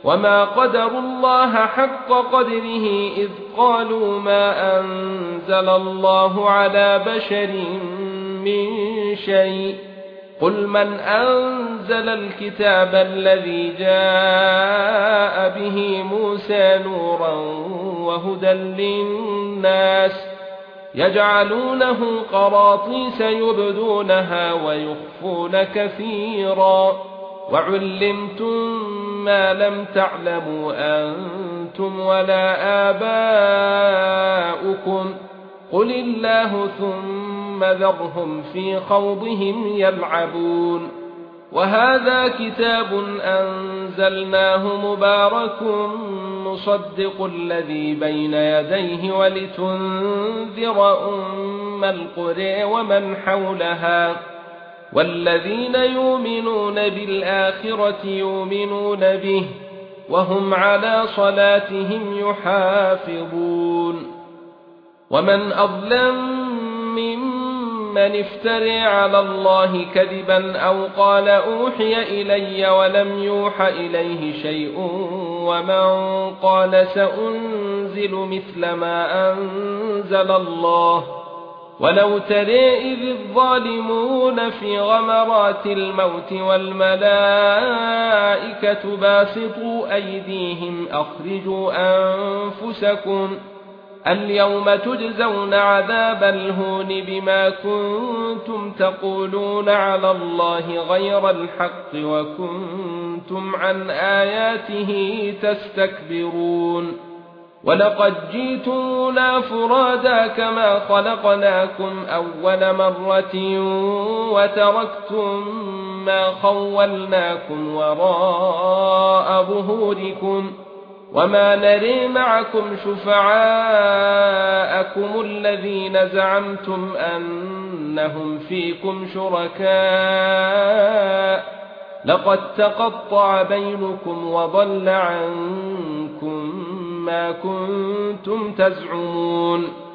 وما قدروا الله حق قدره إذ قالوا ما أنزل الله على بشر من شيء قل من أنزل الكتاب الذي جاء به موسى نورا وهدى للناس يجعلونه قراطيس يبدونها ويخفون كثيرا وعلمتم ما لم تعلموا أنتم ولا آباؤكم قل الله ثم ذرهم في خوضهم يلعبون وهذا كتاب أنزلناه مبارك مصدق الذي بين يديه ولتنذر أم القرى ومن حولها والذين يؤمنون بالآخرة يؤمنون به وهم على صلاتهم يحافظون ومن أظلم ممن افترى على الله كذبا أو قال أوحي إلي ولم يوحى إليه شيء ومن قال سأنزل مثل ما أنزل الله ولو ترى إذ الظالمون في غمرات الموت والملائكة باسطوا أيديهم أخرجوا أنفسكم اليوم تجزون عذاب الهون بما كنتم تقولون على الله غير الحق وكنتم عن آياته تستكبرون ولقد جئتمونا فرادا كما خلقناكم أول مرة وتركتم ما خولناكم وراء ظهوركم وما نري معكم شفعاءكم الذين زعمتم أنهم فيكم شركاء لقد تقطع بينكم وضل عنكم ما كنتم تزعمون